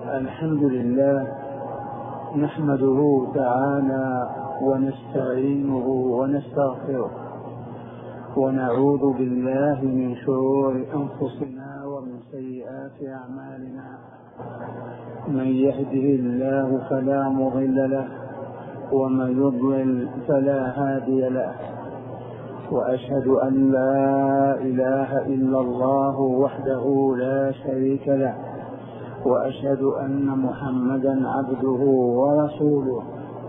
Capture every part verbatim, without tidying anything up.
الحمد لله نحمده تعالى ونستعينه ونستغفره ونعوذ بالله من شرور أنفسنا ومن سيئات أعمالنا. من يهده الله فلا مضل له ومن يضلل فلا هادي له، وأشهد أن لا إله إلا الله وحده لا شريك له، وأشهد أن محمدا عبده ورسوله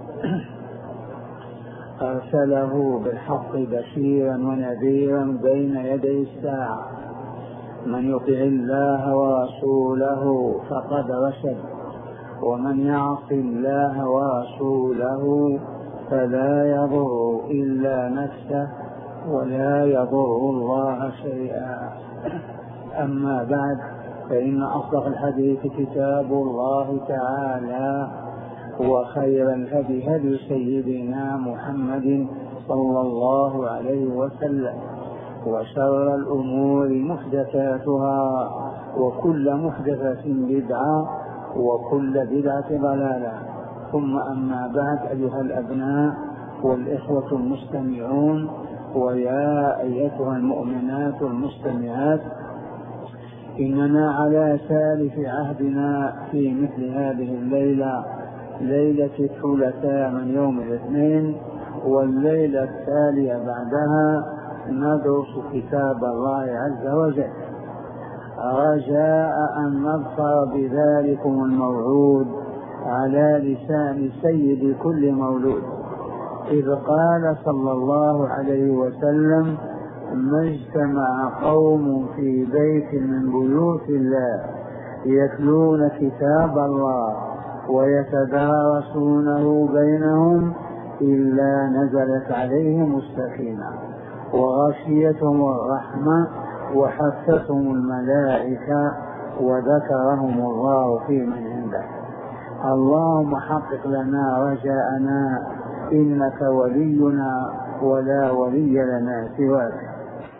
أرسله بالحق بشيرا ونذيرا بين يدي الساعة. من يطع الله ورسوله فقد رشد، ومن يعص الله ورسوله فلا يضر إلا نفسه ولا يضر الله شيئا. أما بعد، فإن أصدق الحديث كتاب الله تعالى، وخير الهدي هدي سيدنا محمد صلى الله عليه وسلم، وشر الأمور محدثاتها، وكل محدثة بدعة، وكل بدعة ضلالة. ثم أما بعد، أيها الأبناء والإخوة المستمعون، ويا أيتها المؤمنات المستمعات، إننا على سالف عهدنا في مثل هذه الليلة، ليلة الثلاثاء من يوم الاثنين، والليلة التالية بعدها ندرس كتاب الله عز وجل، رجاء أن نظفر بذلكم الموعود على لسان سيد كل مولود، إذ قال صلى الله عليه وسلم: ما اجتمع قوم في بيت من بيوت الله يتلون كتاب الله ويتدارسونه بينهم إلا نزلت عليهم السكينة وغشيتهم الرحمة وحفتهم الملائكة وذكرهم الله في من عنده. اللهم حقق لنا رجاءنا، إنك ولينا ولا ولي لنا سواك.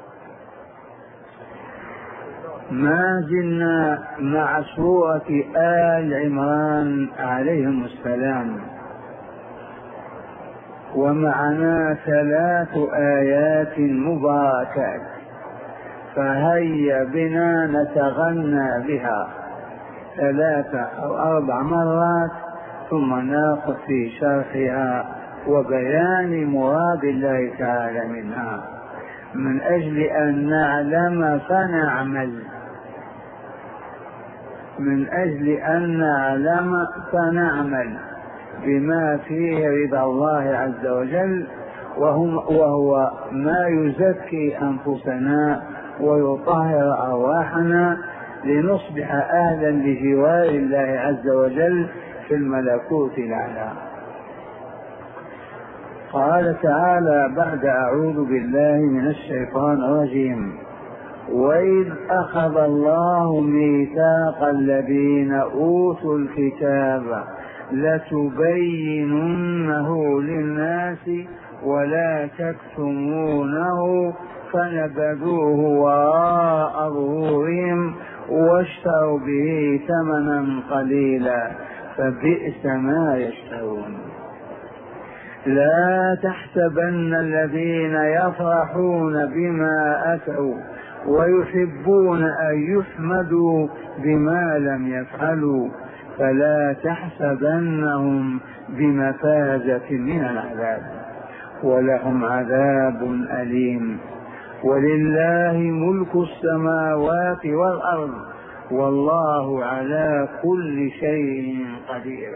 ما زلنا مع سورة آل عمران عليهم السلام، ومعنا ثلاث آيات مباركات، فهيا بنا نتغنى بها ثلاثة أو أربع مرات، ثم ناخذ في شرحها وبيان مراد الله تعالى منها، من أجل أن نعلم فنعمل، من أجل أن نعلم فنعمل بما فيه رضا الله عز وجل، وهو ما يزكي أنفسنا ويطهر أرواحنا لنصبح أهلا لجوار الله عز وجل في الملكوت الأعلى. قال تعالى بعد: أعوذ بالله من الشيطان الرجيم: وإذ أخذ الله ميثاق الذين أوتوا الكتاب لتبيننه للناس ولا تكتمونه فنبذوه وراء ظهورهم واشتروا به ثمنا قليلا فبئس ما يشترون. لا تحسبن الذين يفرحون بما أتوا ويحبون أن يحمدوا بما لم يفعلوا فلا تحسبنهم بمفازة من العذاب ولهم عذاب أليم. ولله ملك السماوات والأرض والله على كل شيء قدير.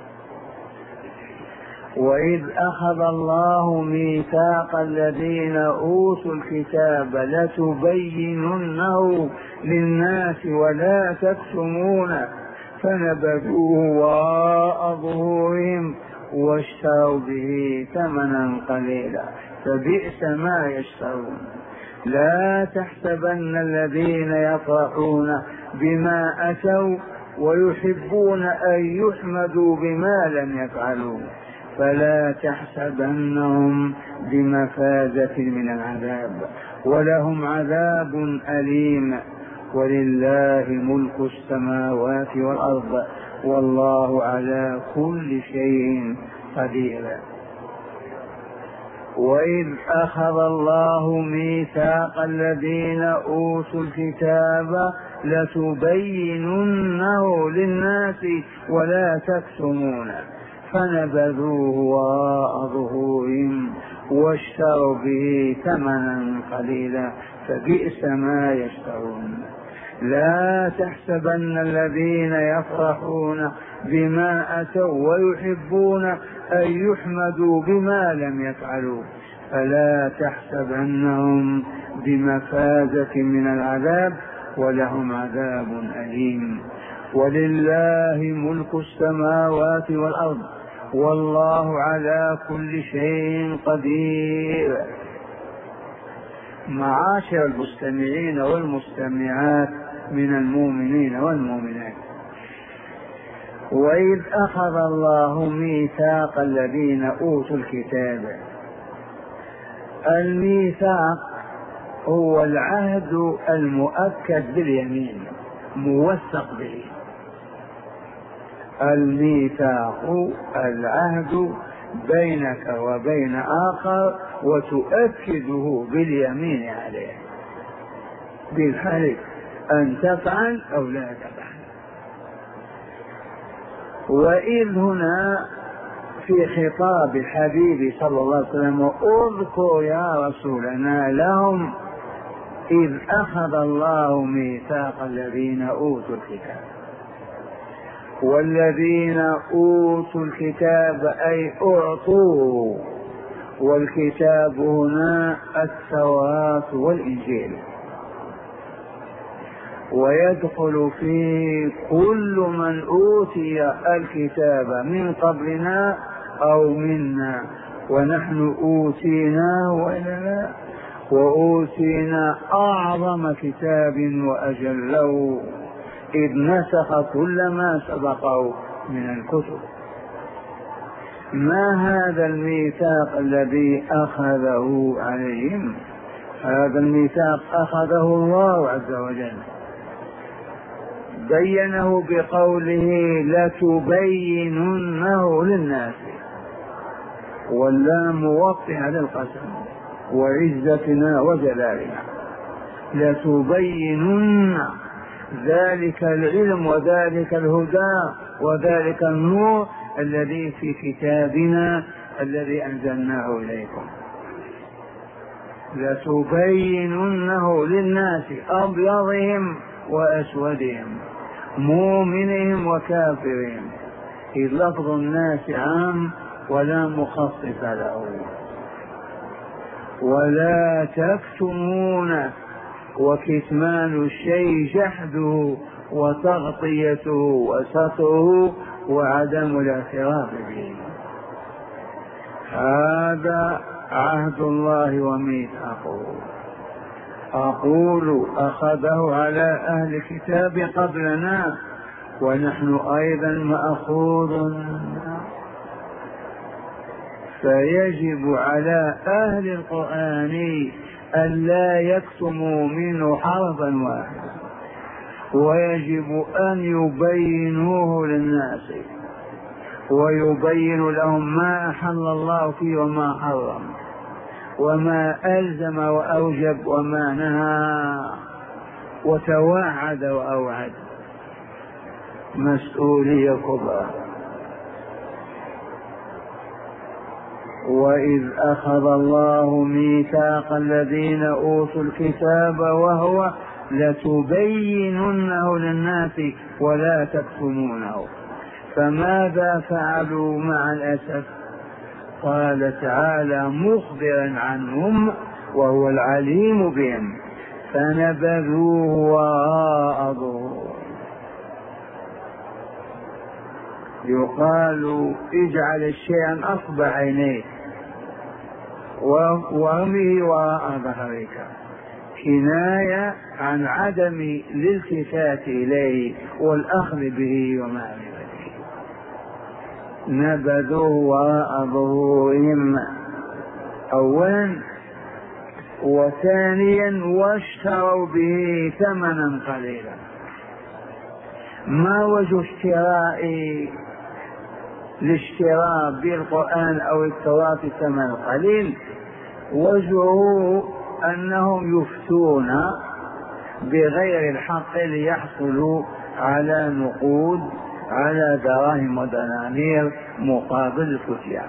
وإذ أخذ الله ميثاق الذين أوتوا الكتاب لتبيننه للناس ولا تكتمونه فنبذوه وراء ظهورهم واشتروا به ثمنا قليلا فبئس ما يشترون. لا تحسبن الذين يفرحون بما أتوا ويحبون أن يحمدوا بما لم يفعلوا فلا تحسبنهم بمفازة من العذاب ولهم عذاب أليم. ولله ملك السماوات والأرض والله على كل شيء قدير. وإذ أخذ الله ميثاق الذين أوتوا الكتاب لتبيننه للناس ولا تكتمونه فنبذوه وراء ظهورهم واشتروا به ثمنا قليلا فبئس ما يشترون. لا تحسبن الذين يفرحون بما أتوا ويحبون أن يحمدوا بما لم يفعلوا فلا تحسبنهم بمفازة من العذاب ولهم عذاب أليم. ولله ملك السماوات والأرض والله على كل شيء قدير. معاشر المستمعين والمستمعات من المؤمنين والمؤمنات، وإذ أخذ الله ميثاق الذين أوتوا الكتاب، الميثاق هو العهد المؤكد باليمين موثق به. الميثاق العهد بينك وبين آخر وتؤكده باليمين عليه بالحلف أن تفعل أو لا تفعل. وإذ هنا في خطاب الحبيب صلى الله عليه وسلم اذكر يا رسولنا لهم إذ أخذ الله ميثاق الذين أوتوا الكتاب. والذين أوتوا الكتاب أي أعطوا، والكتاب هنا التوراة والإنجيل، ويدخل فيه كل من أوتي الكتاب من قبلنا أو منا، ونحن أوتينا وإلا وأوتينا أعظم كتاب وأجله إذ نسخ كل ما سبقه من الكتب. ما هذا الميثاق الذي أخذه عليهم؟ هذا الميثاق أخذه الله عز وجل، بينه بقوله لتبيننه للناس، واللام موطئة للقسم وعزتنا وجلالنا. لتبينن ذلك العلم وذلك الهدى وذلك النور الذي في كتابنا الذي أنزلناه إليكم. لتبيننه للناس أبيضهم وأسودهم مؤمنهم وكافرهم، إذ لفظ الناس عام ولا مخصص له. ولا تكتمون، وكتمان الشيء جحده وتغطيته وستره وعدم الاعتراف به. هذا عهد الله وميثاقه. أقول أخذه على أهل الكتاب قبلنا ونحن أيضا مأخوذ، فيجب على أهل القرآن أن لا يكتموا منه حرفا واحدا، ويجب أن يبينوه للناس ويبين لهم ما أحل الله فيه وما حرم وما ألزم وأوجب وما نهى وتوعد وأوعد. مسؤولية كبرى. وإذ أخذ الله ميثاق الذين أوتوا الكتاب وهو لتبيننه للناس ولا تكتمونه، فماذا فعلوا مع الأسف؟ قال تعالى مخبرا عنهم وهو العليم بهم فنبذوه وراء ظهورهم. يقال اجعل الشيء أصب عينيك وارمه وراء ظهرك، كناية عن عدم الالتفات إليه والأخذ به ومعرفته. نبذوه وراء ظهورهم أولا، وثانيا واشتروا به ثمنا قليلا. ما وجه اشتراء الاشتراء بالقرآن أو التوراة ثمن قليل؟ وجهه أنهم يفتون بغير الحق ليحصلوا على نقود، على دراهم ودنانير مقابل الفتيان،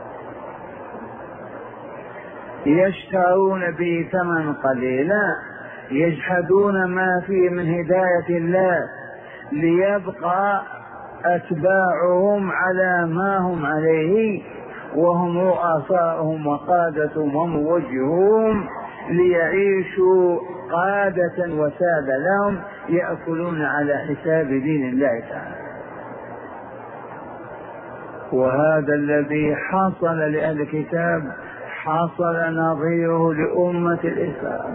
يشترون به ثمن قليلا، يجحدون ما فيه من هداية الله ليبقى أتباعهم على ما هم عليه، وهم رؤساءهم وقادتهم وموجهون، ليعيشوا قادة وسادة لهم يأكلون على حساب دين الله تعالى. وهذا الذي حصل لأهل الكتاب حصل نظيره لأمة الإسلام.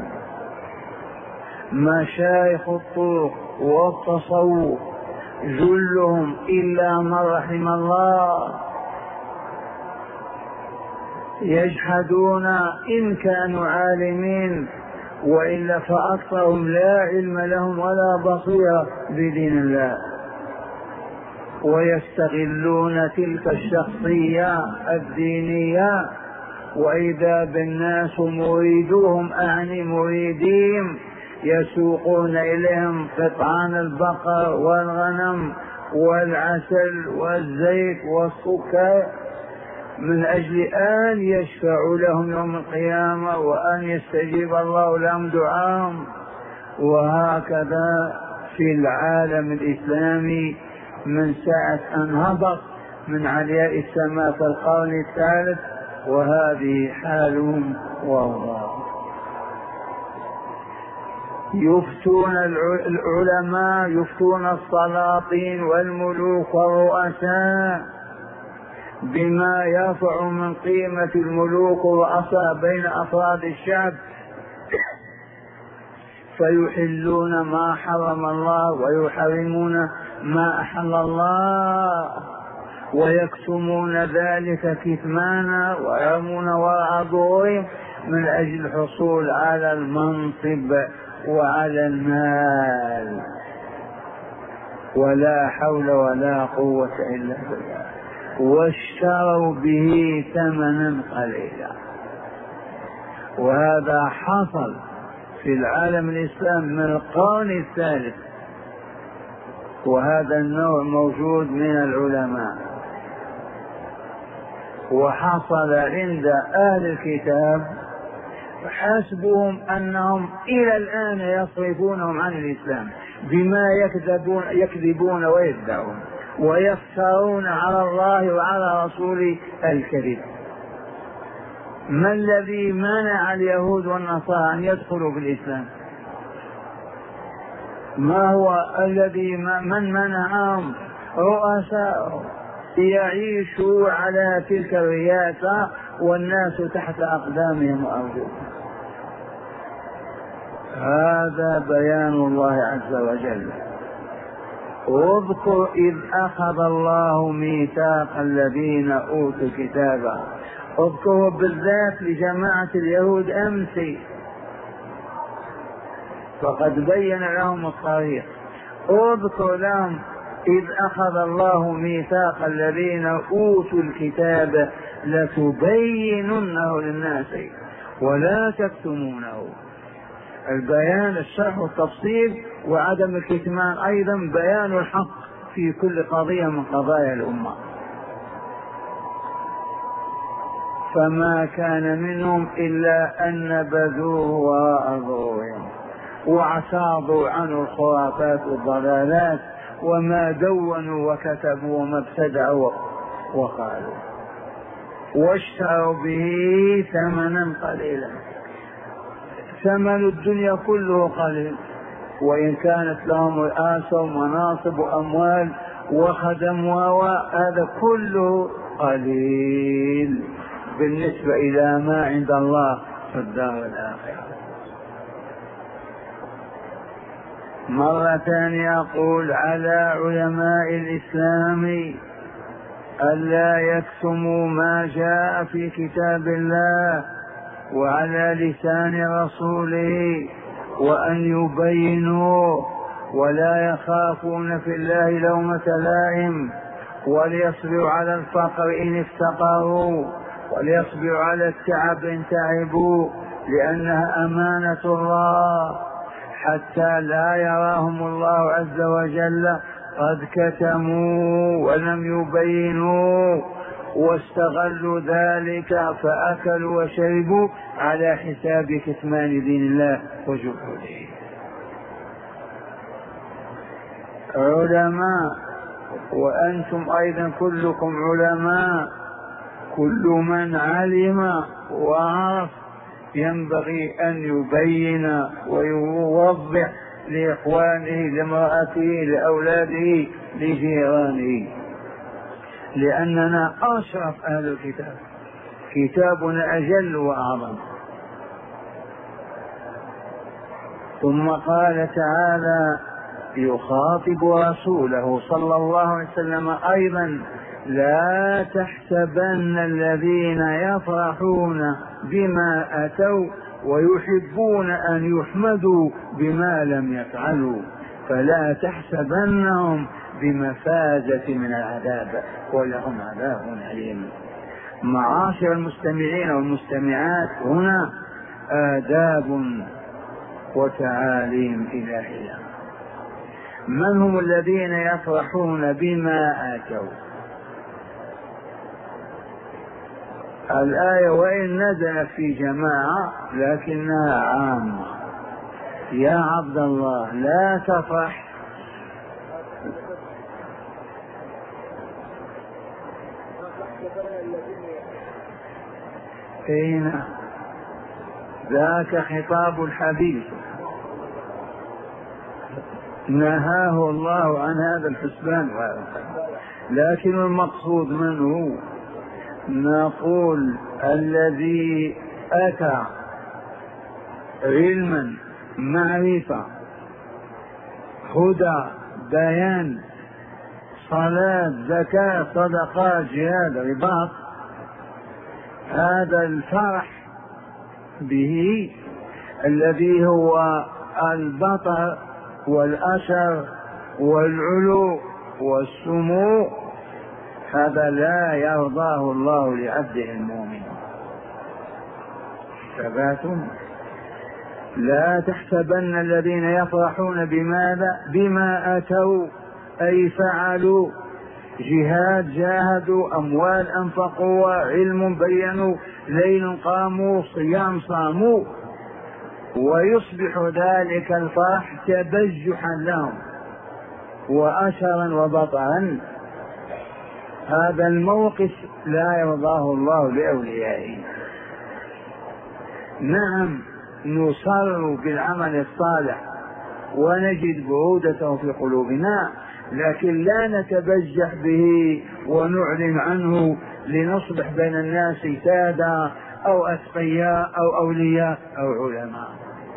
مشايخ الطرق والتصوف جلهم إلا من رحم الله يجحدون إن كانوا عالمين، وإلا فأكثرهم لا علم لهم ولا بصيرة بدين الله، ويستغلون تلك الشخصية الدينية، وإذا بالناس مريدوهم أعني مريدين يسوقون إليهم قطعان البقر والغنم والعسل والزيت والسكر من أجل أن يشفعوا لهم يوم القيامة وأن يستجيب الله لهم دعاهم. وهكذا في العالم الإسلامي من ساعة أن هبط من علياء السماء في القرن الثالث، وهذه حالهم وأوضاعهم. يفتون العلماء، يفتون السلاطين والملوك والرؤساء بما يرفع من قيمة الملوك والرؤساء بين أفراد الشعب، فيحلون ما حرم الله ويحرمون ما أحل الله، ويكتمون ذلك كتمانا ويرمون وراء ظهورهم من أجل الحصول على المنصب وعلى المال، ولا حول ولا قوة إلا بالله. واشتروا به ثمنا قليلا. وهذا حصل في العالم الإسلامي من القرن الثالث، وهذا النوع موجود من العلماء، وحصل عند أهل الكتاب حسبهم أنهم إلى الآن يصرفونهم عن الإسلام بما يكذبون, يكذبون ويدعون ويفترون على الله وعلى رسوله الكذب. ما الذي منع اليهود والنصارى أن يدخلوا في الإسلام؟ ما هو الذي من منعهم؟ رؤساءهم يعيشوا على تلك الرياسة والناس تحت أقدامهم وأرجلهم. هذا بيان الله عز وجل. واذكر إذ أخذ الله ميثاق الذين أوتوا الكتاب، اذكروا بالذات لجماعة اليهود أمس، فقد بين لهم الطريق. اذكر لهم إذ أخذ الله ميثاق الذين أوتوا الكتاب لتبيننه للناس ولا تكتمونه. البيان الشرح والتفصيل وعدم الكتمان أيضا بيان الحق في كل قضية من قضايا الأمة. فما كان منهم إلا أن نبذوه وراء ظهورهم واعتاضوا عنه الخرافات والضلالات وما دونوا وكتبوا وما ابتدعوا وقالوا، واشتروا به ثمنا قليلا. ثمن الدنيا كله قليل، وإن كانت لهم رئاسة ومناصب وأموال وخدم وهذا كله قليل بالنسبة إلى ما عند الله في الدار الآخرة. مرة ثانية يقول على علماء الإسلام ألا يكتموا ما جاء في كتاب الله وعلى لسان رسوله، وأن يبينوا ولا يخافون في الله لومة لائم، وليصبروا على الفقر إن افتقروا، وليصبروا على التعب إن تعبوا، لأنها أمانة الله حتى لا يراهم الله عز وجل قد كتموا ولم يبينوا، واستغلوا ذلك فأكلوا وشربوا على حساب كتمان دين الله وجحوده. علماء، وأنتم أيضا كلكم علماء، كل من علم وعرف ينبغي أن يبين ويوضح لإخوانه، لامرأته، لأولاده، لجيرانه، لأننا أشرف أهل الكتاب، كتابنا أجل وأعظم. ثم قال تعالى يخاطب رسوله صلى الله عليه وسلم أيضا: لا تحسبن الذين يفرحون بما أتوا ويحبون أن يحمدوا بما لم يفعلوا، فلا تحسبنهم بمفازة من العذاب ولهم عذاب أليم. معاشر المستمعين والمستمعات، هنا آداب وتعاليم إلهية. من هم الذين يفرحون بما آتوا؟ الآية وإن نزلت في جماعة لكنها عامة. يا عبد الله لا تفرح أين ذاك خطاب الحبيب، نهاه الله عن هذا الحسبان، لكن المقصود من هو؟ نقول الذي أتى علما، معرفة، هدى، بيان، صلاة، زكاة، صدقات، جهاد، رباط، هذا الفرح به الذي هو البطر والأشر والعلو والسمو، هذا لا يرضاه الله لعبده المؤمن. ثبات. لا تحسبن الذين يفرحون بماذا؟ بما أتوا، أي فعلوا جهاد، جاهدوا، أموال أنفقوا، علم بينوا، ليل قاموا، صيام صاموا، ويصبح ذلك الفرح تبجحا لهم وأشرا وبطرا. هذا الموقف لا يرضاه الله لأوليائه. نعم نصر بالعمل الصالح ونجد برودته في قلوبنا، لكن لا نتبجح به ونعلن عنه لنصبح بين الناس سادة أو أتقياء أو أولياء أو علماء.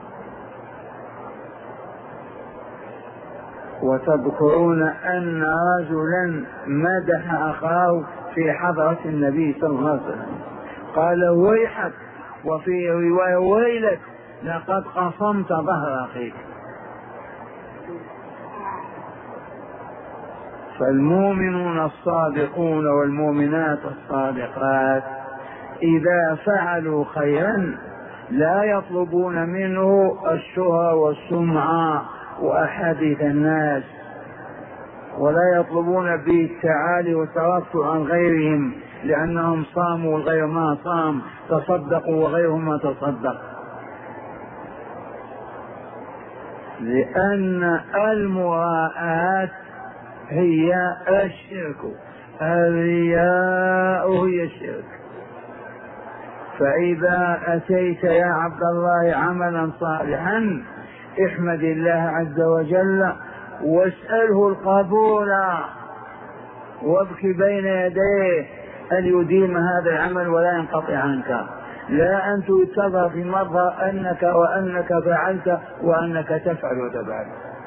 وتذكرون أن رجلا مدح أخاه في حضرة النبي صلى الله عليه وسلم، قال ويحك، وفي رواية ويلك لقد قصمت ظهر أخيك. فالمؤمنون الصادقون والمؤمنات الصادقات إذا فعلوا خيرا لا يطلبون منه الشهرة والسمعة وأحاديث الناس، ولا يطلبون بالتعالي والترفع عن غيرهم لأنهم صاموا والغير ما صام، تصدقوا وغيرهم ما تصدق، لأن المراءات هي الشرك، الرياء هي الشرك. فإذا أتيت يا عبد الله عملا صالحا احمد الله عز وجل واسأله القبول وابكي بين يديه أن يديم هذا العمل ولا ينقطع عنك، لا أن تتبع في مرة أنك وأنك فعلت وأنك تفعل وتفعل.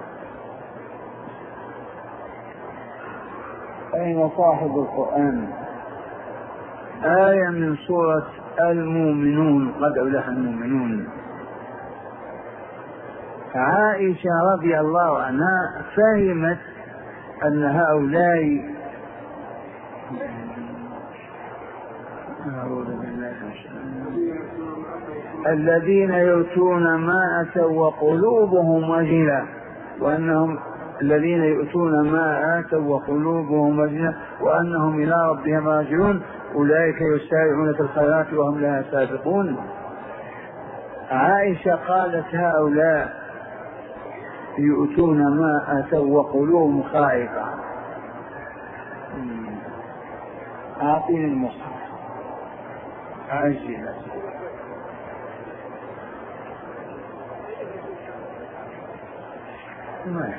أين صاحب القرآن؟ آية من سورة المؤمنون، قد أفلح المؤمنون. عائشة رضي الله عنها فهمت أن هؤلاء الذين يؤتون ما أتوا وقلوبهم وجلة وأنهم الذين يؤتون ما آتوا وقلوبهم وجلة وأنهم إلى ربهم راجعون أولئك يسارعون في الخيرات وهم لها سابقون. عائشة قالت هؤلاء يؤتون ما آتوا وقلوبهم خائفة. أعطيني المصحف أجل ما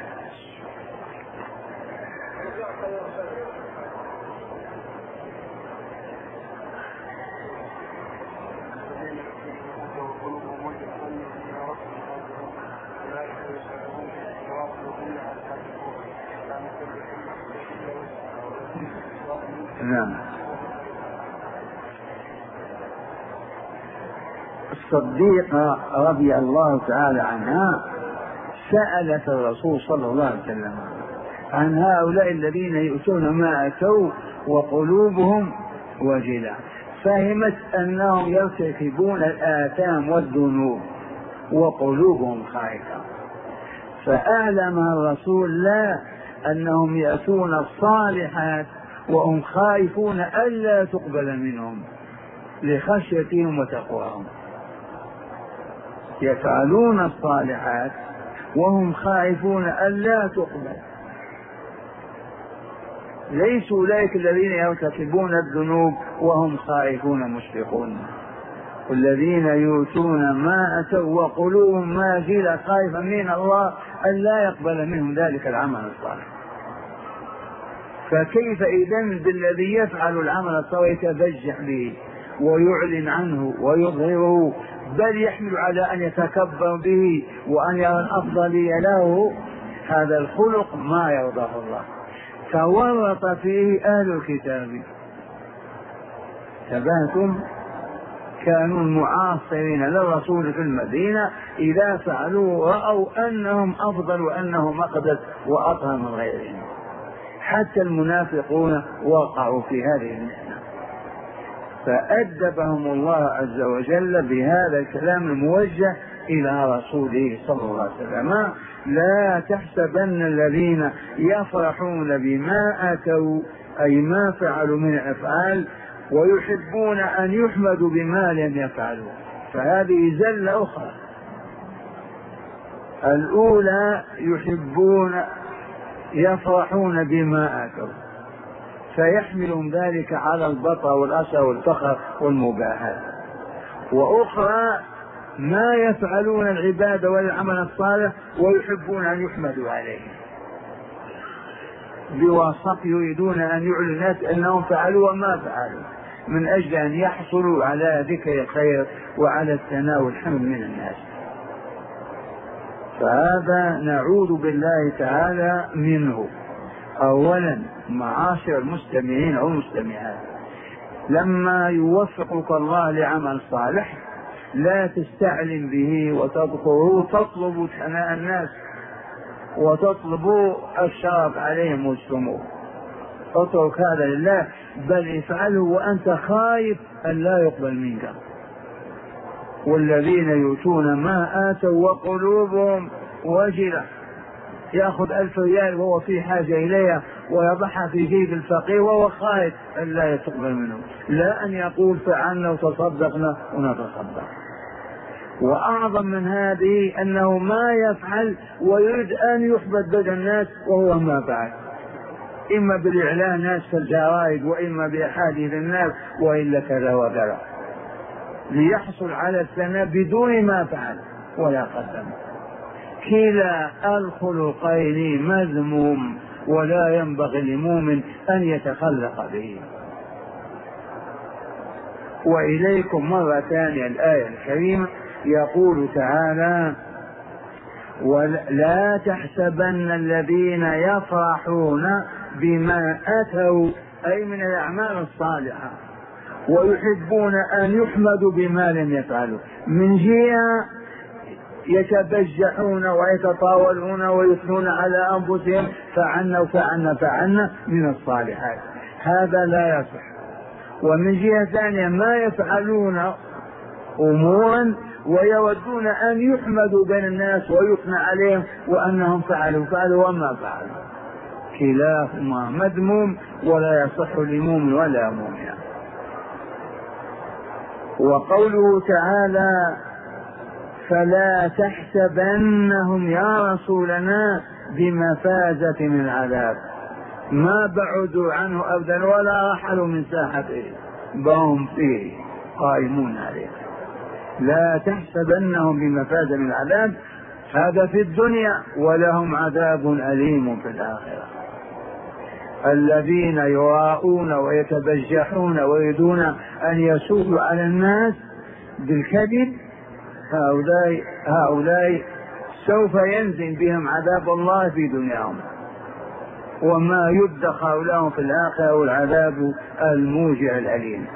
نعم. الصديقة رضي الله تعالى عنها سألت الرسول صلى الله عليه وسلم عن هؤلاء الذين يؤتون ما أتوا وقلوبهم وجلة، فهمت أنهم يرتكبون الآثام والذنوب وقلوبهم خائفة، فأعلمها الرسول لا أنهم يأتون الصالحات وهم خائفون ألا تقبل منهم لخشيتهم وتقواهم، يفعلون الصالحات وهم خائفون ألا تقبل. ليسوا أولئك الذين يرتكبون الذنوب وهم خائفون مشفقون، والذين يؤتون ما أتوا وقلوبهم ماجلة خائفا من الله ألا يقبل منهم ذلك العمل الصالح. فكيف إذن بالذي يفعل العمل الصالح يتبجح به ويعلن عنه ويظهره، بل يحمل على أن يتكبر به وأن يرى الأفضلية له؟ هذا الخلق ما يرضاه الله، فورط فيه أهل الكتاب. تبهتم كانوا المعاصرين للرسول في المدينة إذا فعلوا رأوا أنهم أفضل وأنهم أقدس وأطهر من غيرهم، حتى المنافقون وقعوا في هذه المحنة، فأدبهم الله عز وجل بهذا الكلام الموجه إلى رسوله صلى الله عليه وسلم: لا تحسبن الذين يفرحون بما أتوا أي ما فعلوا من الأفعال ويحبون أن يحمدوا بما لم يفعلوا. فهذه زلة أخرى. الأولى يحبون يفرحون بما آتوا فيحملهم ذلك على البطر والأسى والفخر والمباهاة، وأخرى ما يفعلون العبادة والعمل الصالح ويحبون أن يحمدوا عليه بواسطة يريدون أن يعلنوا الناس أنهم فعلوا وما فعلوا من أجل أن يحصلوا على ذكر الخير وعلى الثناء والحمد من الناس. فهذا نعوذ بالله تعالى منه. أولا معاشر المستمعين أو المستمعات، لما يوفقك الله لعمل صالح لا تستعلم به وتذكره تطلب ثناء الناس وتطلب الشرف عليهم والسمو. اترك هذا لله، بل افعله وأنت خايف أن لا يقبل منك. والذين يؤتون ما آتوا وقلوبهم وجلة، يأخذ ألف ريال وهو في حاجة إليها ويضعها في جيب الفقير وهو خائف أن لا يتقبل منه، لا أن يقول فعلنا وتصدقنا ونتصدق. وأعظم من هذه أنه ما يفعل ويريد أن يحبط بين الناس وهو ما فعل، إما بالإعلان ناس في الجرائد وإما بأحاديث الناس وإلا كذا وكذا، ليحصل على الثناء بدون ما فعل ولا قدم. كلا الخلقين مذموم ولا ينبغي لمؤمن أن يتخلق به. وإليكم مرة ثانية الآية الكريمة، يقول تعالى: ولا تحسبن الذين يفرحون بما أتوا أي من الأعمال الصالحة ويحبون أن يحمدوا بما لم يفعلوا، من جهة يتبجحون ويتطاولون ويثنون على أنفسهم فعلنا وفعلنا فعلنا من الصالحات، هذا لا يصح. ومن جهة ثانية ما يفعلون أمورا ويودون أن يحمدوا بين الناس ويثنى عليهم وأنهم فعلوا فعلوا وما فعلوا، كلاهما مذموم ولا يصح لمؤمن ولا مؤمن. وقوله تعالى فلا تحسبنهم يا رسولنا بمفازة من العذاب، ما بعدوا عنه أبدا ولا رحلوا من ساحته، بهم فيه قائمون عليه. لا تحسبنهم بمفازة من العذاب، هذا في الدنيا، ولهم عذاب أليم في الآخرة. الذين يراءون ويتبجحون ويريدون أن يسودوا على الناس بالكذب، هؤلاء هؤلاء سوف ينزل بهم عذاب الله في دنياهم، وما يدخر لهم في الآخرة والعذاب الموجع الأليم.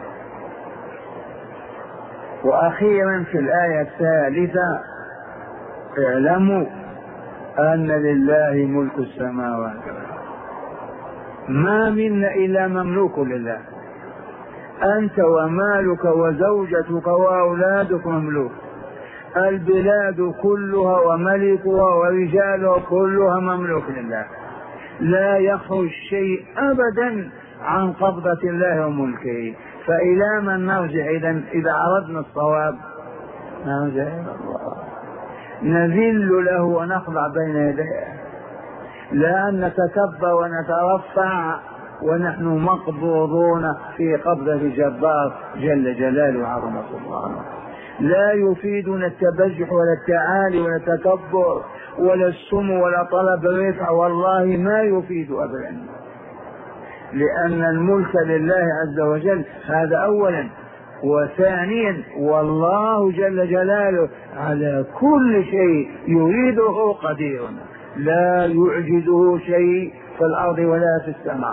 وأخيرا في الآية الثالثة اعلموا أن لله ملك السماوات والأرض، ما منا إلا مملوك لله، أنت ومالك وزوجتك وأولادك مملوك، البلاد كلها وملكها ورجالها كلها مملوك لله، لا يخرج شيء أبدا عن قبضة الله وملكه. فإلى من نرجع إذن إذا أردنا الصواب؟ نرجع إلى الله، نذل له ونخضع بين يديه، لا أن نتكبر ونترفع ونحن مقبوضون في قبضة جبار جل جلاله وعظمة سبحانه. لا يفيدنا التبجح ولا التعالي ولا التكبر ولا السمو ولا طلب الرفع، والله ما يفيد أبدا، لأن الملك لله عز وجل، هذا أولا. وثانيا والله جل جلاله على كل شيء يريده قدير، لا يعجزه شيء في الأرض ولا في السماء.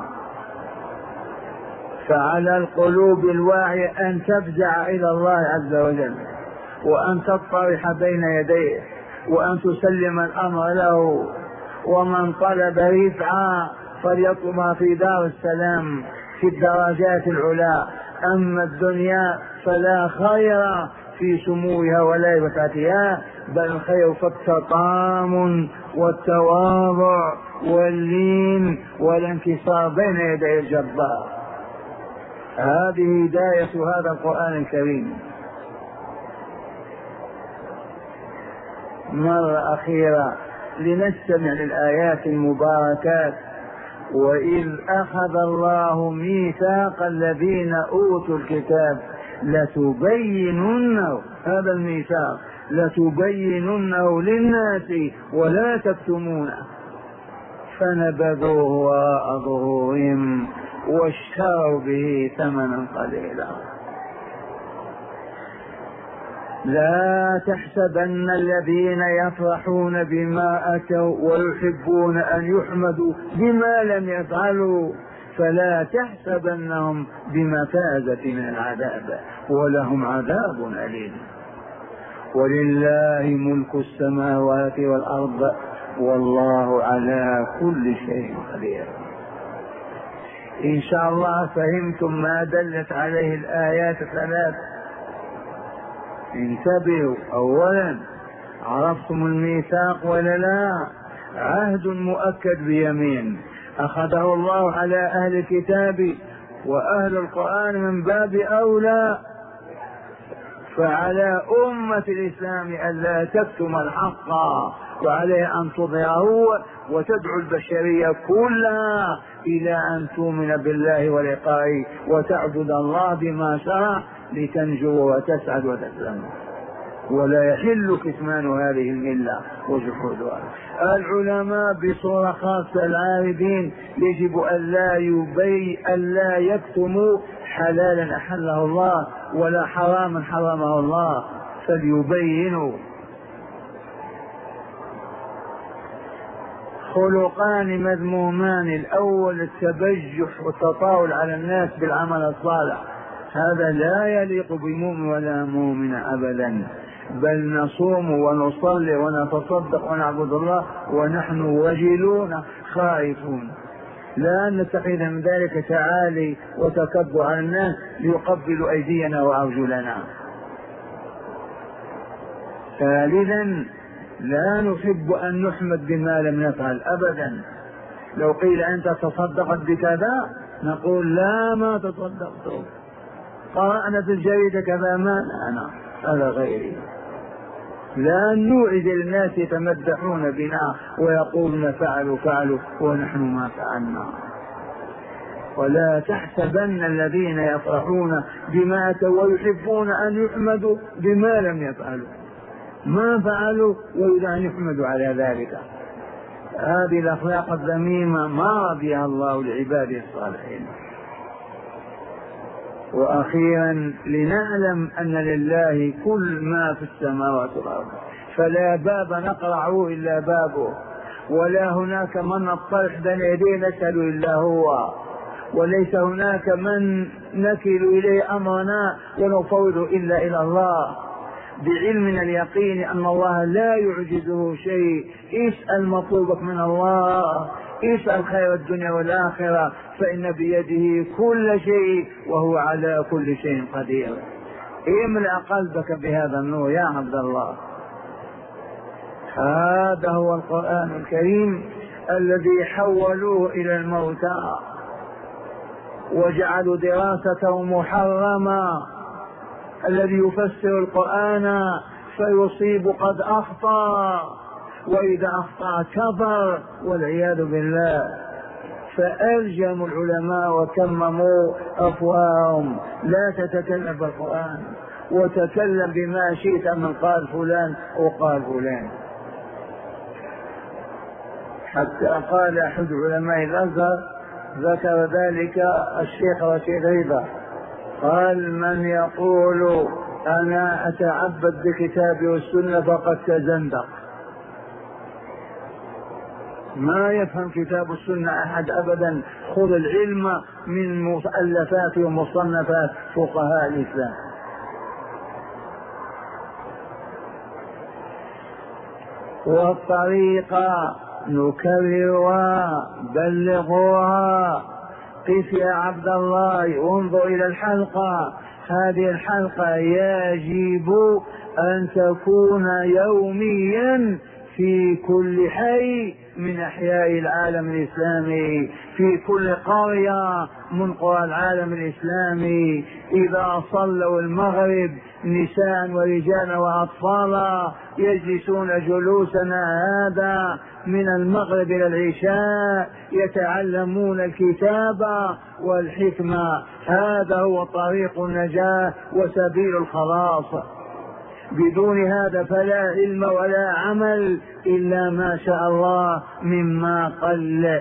فعلى القلوب الواعية أن تفزع إلى الله عز وجل، وأن تطرح بين يديه، وأن تسلم الأمر له. ومن طلب رفعة فليطلبها في دار السلام في الدرجات العلى، أما الدنيا فلا خير في سموها ولا رفعتها، بل الخير في التطامن والتواضع واللين والانكسار بين يدي الجبار. هذه هداية هذا القرآن الكريم. مرة أخيرة لنستمع للآيات المباركات. وإذ أخذ الله ميثاق الذين أوتوا الكتاب لتبيننه، هذا الميثاق، لتبيننه للناس ولا تكتمونه، فنبذوه وراء ظهورهم واشتروا به ثمنا قليلا. لا تحسبن الذين يفرحون بما أتوا ويحبون أن يحمدوا بما لم يفعلوا، فلا تحسبنهم بمفازة من العذاب ولهم عذاب أليم. ولله ملك السماوات والأرض والله على كل شيء قدير. إن شاء الله فهمتم ما دلت عليه الآيات الثلاث. انتبهوا، أولا عرفتم الميثاق ولا لا؟ عهد مؤكد بيمين أخذه الله على أهل الكتاب، وأهل القرآن من باب أولى. فعلى أمة الإسلام ألا تكتم الحق، وعليه أن تظهره وتدعو البشرية كلها إلى أن تؤمن بالله ولقائه وتعبد الله بما شرع لتنجو وتسعد وتسلم. ولا يحل كتمان هذه الملة وجحودها. العلماء بصورة خاصة العارفين يجب ألا يبي ألا يكتموا حلالا أحله الله ولا حراما حرمه الله، فليبينوا. خلقان مذمومان، الأول التبجح والتطاول على الناس بالعمل الصالح، هذا لا يليق بمؤمن ولا مؤمن أبدا. بل نصوم ونصلي ونتصدق ونعبد الله ونحن وجلون خائفون، لا نتخذ من ذلك تعالي وتكبر على الناس ليقبلوا أيدينا وأرجلنا. ثالثا لا نحب أن نحمد بما لم نفعل أبدا. لو قيل أنت تصدقت بكذا نقول لا ما تصدقت، قرأنا في الجريدة كذا ما أنا هذا غيري. لا نوعد الناس يتمدحون بنا ويقولون فعلوا فعلوا ونحن ما فعلنا. ولا تحسبن الذين يفرحون بما أتوا ويحبون أن يحمدوا بما لم يفعلوا، ما فعلوا ويريد أن يحمدوا على ذلك. هذه الأخلاق الذميمة ما رضيها الله لعباده الصالحين. وأخيرا لنعلم أن لله كل ما في السماوات والأرض، فلا باب نقرعه إلا بابه، ولا هناك من نطرح بين يديه نسأل إلا هو، وليس هناك من نكل إليه أمرنا ونفوض إلا إلى الله، بعلمنا اليقين أن الله لا يعجزه شيء. اسأل مطلوبك من الله، اسأل خير الدنيا والآخرة، فإن بيده كل شيء وهو على كل شيء قدير. املأ قلبك بهذا النور يا عبد الله. هذا هو القرآن الكريم الذي حولوه إلى الموتى وجعلوا دراسته محرمة، الذي يفسر القرآن فيصيب قد أخطأ، وإذا أخطأ كفر والعياذ بالله. فألجموا العلماء وكمموا أفواههم، لا تتكلم بالقرآن وتكلم بما شئت من قال فلان وقال فلان. حتى قال أحد علماء الأزهر ذكر ذلك الشيخ رشيد رضا، قال من يقول أنا أتعبد بكتاب والسنة فقد تزندق. ما يفهم كتاب السنة أحد أبدا. خذ العلم من مؤلفات ومصنفات فقهاء الإسلام. والطريقة نكررها بلغوها. قف يا عبد الله وانظر إلى الحلقة، هذه الحلقة يجب أن تكون يوميا في كل حي من أحياء العالم الإسلامي، في كل قرية من قرى العالم الإسلامي. إذا صلوا المغرب نساء ورجال وأطفالا يجلسون جلوسنا هذا من المغرب إلى العشاء يتعلمون الكتاب والحكمة. هذا هو طريق النجاة وسبيل الخلاص. بدون هذا فلا علم ولا عمل إلا ما شاء الله مما قل.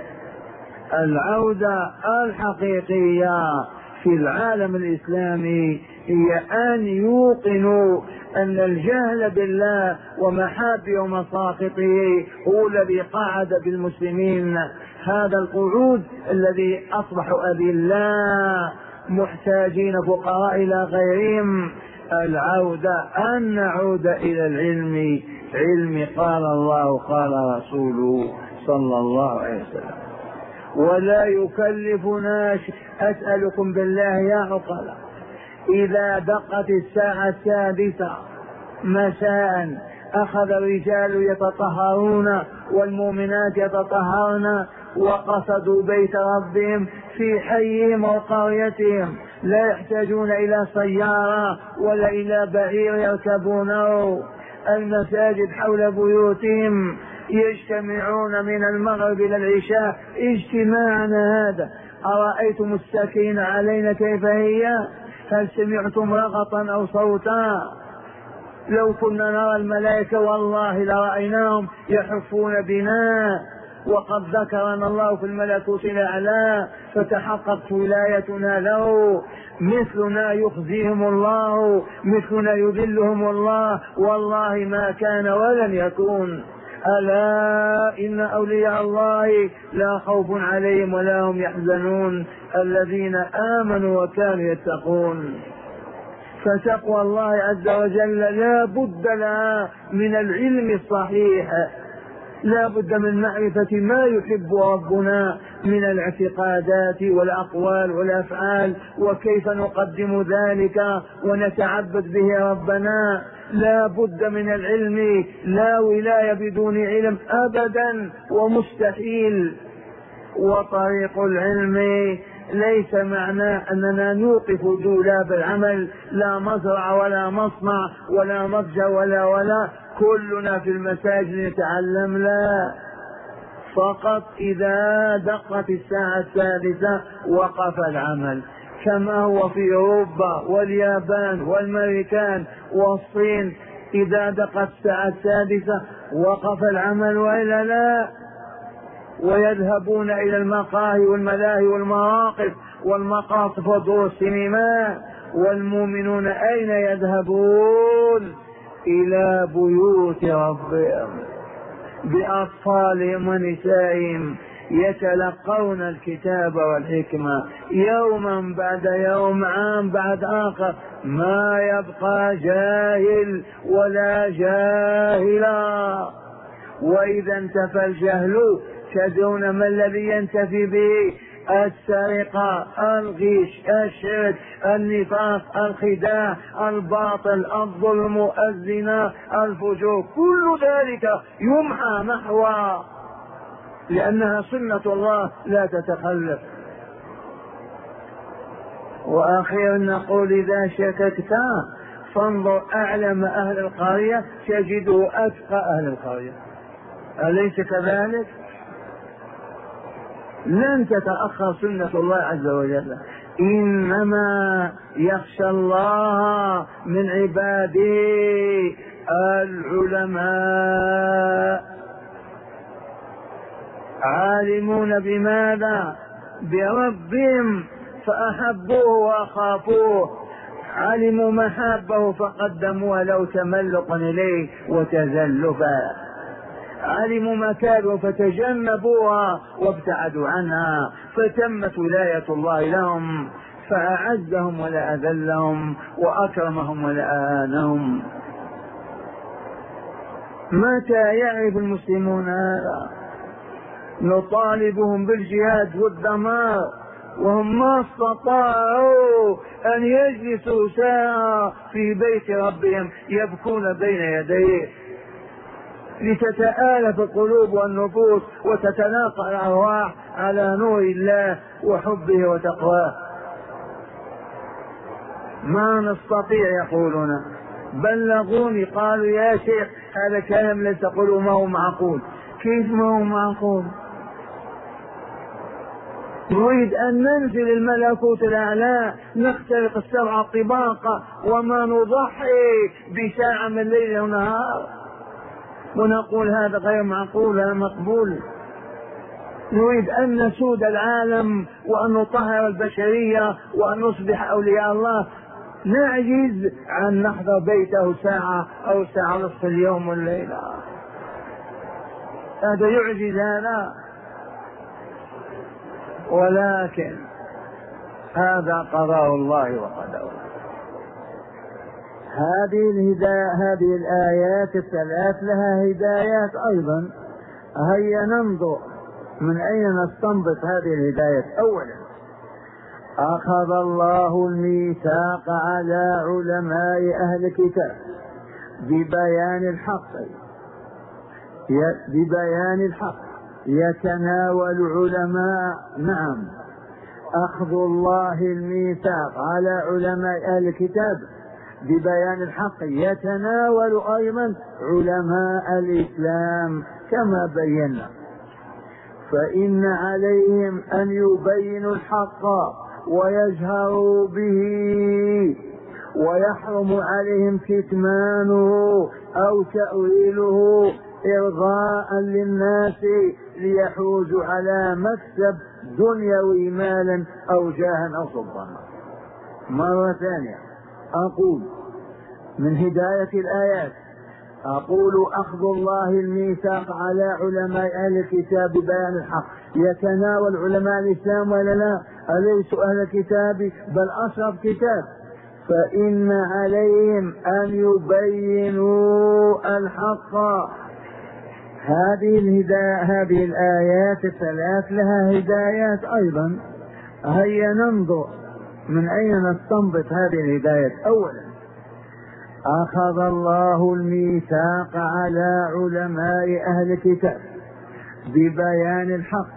العودة الحقيقية في العالم الإسلامي هي أن يوقنوا أن الجهل بالله ومحابه ومساقطه هو الذي قعد بالمسلمين هذا القعود الذي أصبحوا أذلاء محتاجين فقراء إلى غيرهم. العودة أن نعود إلى العلم، علم قال الله قال رسوله صلى الله عليه وسلم. ولا يكلفنا. أسألكم بالله يا عقلاء، إذا دقت الساعة السادسة مساء أخذ الرجال يتطهرون والمؤمنات يتطهرن وقصدوا بيت ربهم في حيهم وقريتهم، لا يحتاجون إلى سيارة ولا إلى بعير يركبونه. المساجد حول بيوتهم يجتمعون من المغرب إلى العشاء اجتماعنا هذا. أرأيتم السكينة علينا كيف هي؟ هل سمعتم رغطا أو صوتا؟ لو كنا نرى الملائكة والله لرأيناهم يحفون بنا. وقد ذكرنا الله في الملكوت الأعلى فتحققت ولايتنا له. مثلنا يخزيهم الله، مثلنا يذلهم الله، والله ما كان ولن يكون. ألا إن أولياء الله لا خوف عليهم ولا هم يحزنون الذين آمنوا وكانوا يتقون. فتقوى الله عز وجل لا بد لها من العلم الصحيح، لا بد من معرفة ما يحب ربنا من الاعتقادات والأقوال والأفعال، وكيف نقدم ذلك ونتعبد به ربنا. لا بد من العلم، لا ولاية بدون علم أبدا، ومستحيل. وطريق العلم ليس معناه أننا نوقف دولاب العمل، لا مزرعة ولا مصنع ولا متجر ولا ولا كلنا في المساجد نتعلم، لا، فقط إذا دقت الساعة الثالثة وقف العمل، كما هو في أوروبا واليابان والأمريكان والصين، إذا دقت الساعة السادسة وقف العمل وإلا لا، ويذهبون إلى المقاهي والملاهي والمواقف والمقاصف ودور السينما. والمؤمنون أين يذهبون؟ إلى بيوت ربهم بأطفالهم ونسائهم، يتلقون الكتاب والحكمة يوما بعد يوم، عام بعد آخر، ما يبقى جاهل ولا جاهلا. وإذا انتفى الجهل تدرون ما الذي ينتفي به؟ السرقة، الغش، الشرك، النفاق، الخداع، الباطل، الظلم، الزنا، الفجور، كل ذلك يمحى محوا، لأنها سنة الله لا تتخلف. وأخيرا نقول إذا شككت فانظر أعلم أهل القرية تجده أتقى أهل القرية، أليس كذلك؟ لن تتأخر سنة الله عز وجل، إنما يخشى الله من عباده العلماء، عالمون بماذا؟ بربهم فأحبوه وأخافوه، علموا محابه فقدموها له تملقا إليه وتزلفا، علموا مكاره فتجنبوها وابتعدوا عنها، فتمت ولاية الله لهم، فأعزهم ولا أذلهم، وأكرمهم ولا أهانهم. متى يعرف المسلمون هذا؟ نطالبهم بالجهاد والدمار وهم ما استطاعوا أن يجلسوا ساعة في بيت ربهم يبكون بين يديه، لتتآلف القلوب والنفوس وتتناقى الأرواح على نور الله وحبه وتقواه. ما نستطيع يقولون، بلغوني قالوا يا شيخ هذا كلام لا تقولوا ما هو معقول. كيف ما هو معقول؟ نريد أن ننزل الملكوت الأعلى، نخترق السبع طباق، وما نضحي بساعة من ليل ونهار ونقول هذا غير معقول هذا مقبول. نريد أن نسود العالم وأن نطهر البشرية وأن نصبح أولياء الله، نعجز عن نحضر بيته ساعة أو ساعة نصف اليوم والليلة، هذا يعجز هذا. ولكن هذا قضاء الله وقدره. هذه الهداية، هذه الآيات الثلاث لها هدايات أيضا، هيا ننظر من أين نستنبط هذه الهدايات. أولا أخذ الله الميثاق على علماء أهل الكتاب ببيان الحق، ببيان الحق يتناول علماء، نعم، أخذ الله الميثاق على علماء أهل الكتاب ببيان الحق يتناول أيضا علماء الإسلام كما بينا، فإن عليهم أن يبينوا الحق ويجهروا به، ويحرم عليهم كتمانه أو تأويله إرضاء للناس ليحوزوا على مكسب دنيوي مالا أو جاها أو سلطانا. مرة ثانية أقول من هداية الآيات، أقول أخذ الله الميثاق على علماء أهل الكتاب ببيان الحق يتناول علماء الإسلام ولا لا؟ أليسوا أهل الكتاب بل أشرف كتاب، فإن عليهم أن يبينوا الحق. هذه الهداية هذه الآيات الثلاث لها هدايات أيضا. هيا ننظر من أين نستنبط هذه الهدايات. أولا، أخذ الله الميثاق على علماء أهل الكتاب ببيان الحق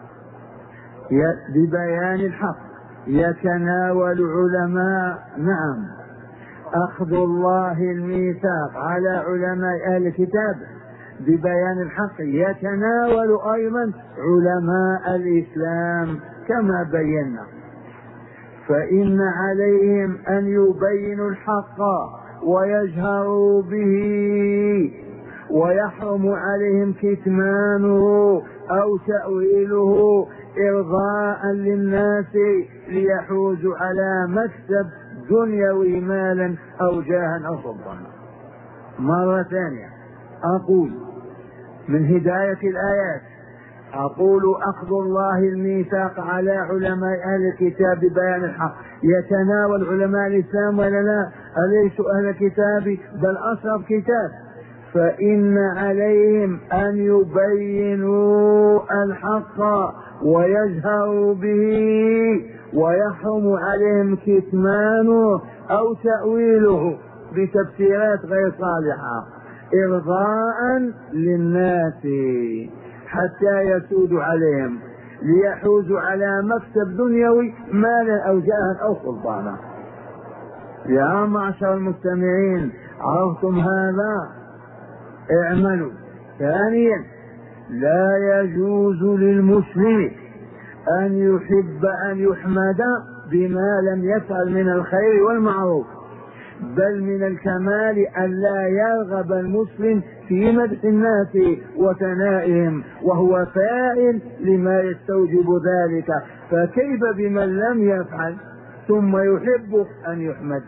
ببيان الحق يتناول علماء نعم أخذ الله الميثاق على علماء أهل الكتاب ببيان الحق يتناول أيضا علماء الإسلام كما بينا. فإن عليهم أن يبينوا الحق ويجهروا به، ويحرم عليهم كتمانه أو تأويله إرضاء للناس ليحوزوا على مكسب دنيوي مالا أو جاها أو سلطانا. مرة ثانية أقول من هداية الآيات، أقول أخذ الله الميثاق على علماء أهل الكتاب ببيان الحق يتناول علماء الإسلام ولا لا؟ أليسوا أهل الكتاب بل أصحاب كتاب. فإن عليهم أن يبينوا الحق ويجهروا به، ويحرم عليهم كتمانه أو تأويله بتفسيرات غير صالحة إرضاء للناس حتى يسودوا عليهم ليحوزوا على مكسب دنيوي مالا أو جاها أو سلطانا. يا معشر المستمعين، عرفتم هذا؟ اعملوا. ثانيا، لا يجوز للمسلم أن يحب أن يحمد بما لم يفعل من الخير والمعروف، بل من الكمال أن لا يرغب المسلم في مدح الناس وثنائهم وهو فاعل لما يستوجب ذلك، فكيف بمن لم يفعل ثم يحب أن يحمد؟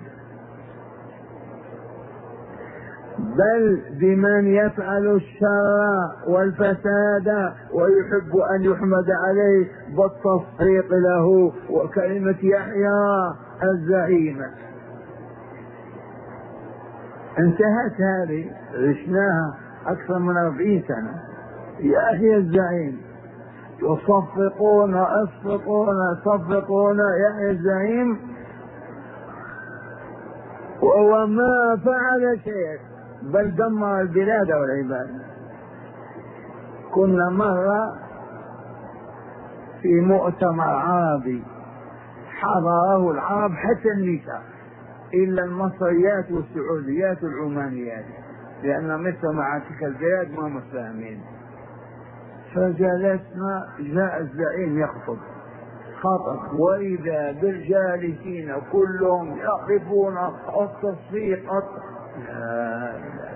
بل بمن يفعل الشر والفساد ويحب أن يحمد عليه بالتصفيق له وكلمة يحيى الزعيم. انتهت هذه، عشناها أكثر من أربعين سنة. يحيى الزعيم يصفقون أصفقون صفقون يحيى الزعيم وهو ما فعل شيء بل دمر البلاد والعباد. كنا مرة في مؤتمر عربي حضره العرب حتى النساء إلا المصريات والسعوديات والعمانيات، لأن مصر مع تلك البلاد ما مسلمين. فجلسنا، جاء الزعيم يخطب خطب، وإذا بالجالسين كلهم يقفون التصفيق. لا لا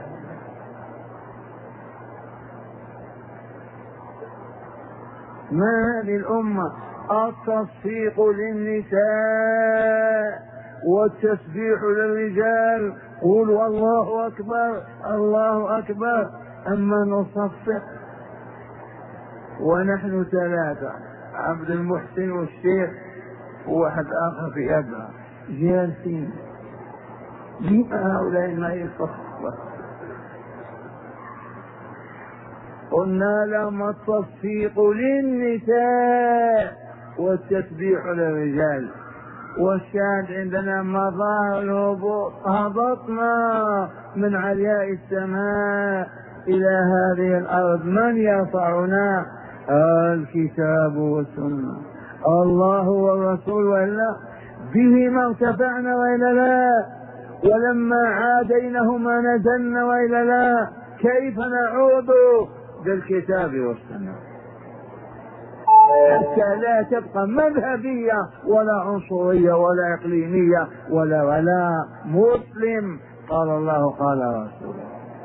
ما هذه الأمة؟ التصفيق للنساء والتسبيح للرجال، قولوا الله أكبر الله أكبر، أما نصفق ونحن ثلاثة، عبد المحسن والشيخ وواحد آخر في أبها جالسين، لما هؤلاء ما يصفق؟ قلنا لما التصفيق للنساء والتسبيح للرجال، والشاهد عندنا مظاهر الهبوط، هبطنا من علياء السماء إلى هذه الأرض، من يرفعنا؟ الكتاب والسنة، الله والرسول، وإلا بهما ارتفعنا وإلا لا؟ ولما عادينهما نزلنا وإلا لا؟ كيف نعود بالكتاب والسنة حتى لا تبقى مذهبية ولا عنصرية ولا إقليمية ولا ولا مسلم؟ قال الله قال رسوله.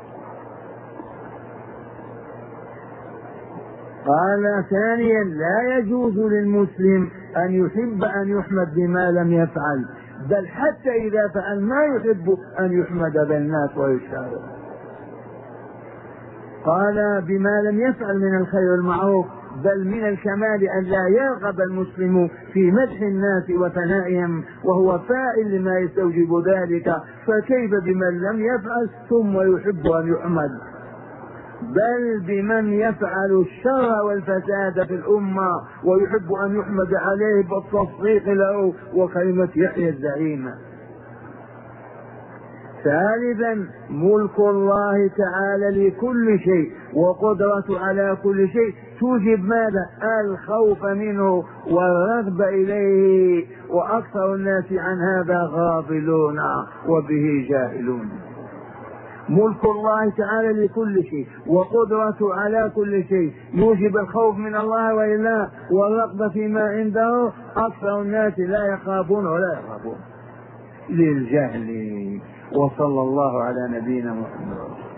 قال ثانيا، لا يجوز للمسلم أن يحب أن يحمد بما لم يفعل، بل حتى إذا فعل ما يحب أن يحمد بالناس ويشاور. قال بما لم يفعل من الخير والمعروف، بل من الكمال أن لا يرغب المسلم في مدح الناس وثنائهم وهو فاعل لما يستوجب ذلك، فكيف بمن لم يفعل ثم يحب أن يحمد؟ بل بمن يفعل الشر والفساد في الأمة ويحب أن يحمد عليه بالتصديق له وكلمة يحيى الزعيم. ثالثا ملك الله تعالى لكل شيء وقدرته على كل شيء توجب ماذا؟ الخوف منه والرغبة إليه، وأكثر الناس عن هذا غافلون وبه جاهلون. ملك الله تعالى لكل شيء وقدرته على كل شيء يوجب الخوف من الله وإلا والرغبة فيما عنده. أكثر الناس لا يخافون ولا يخافون للجهل. وصلى الله على نبينا محمد.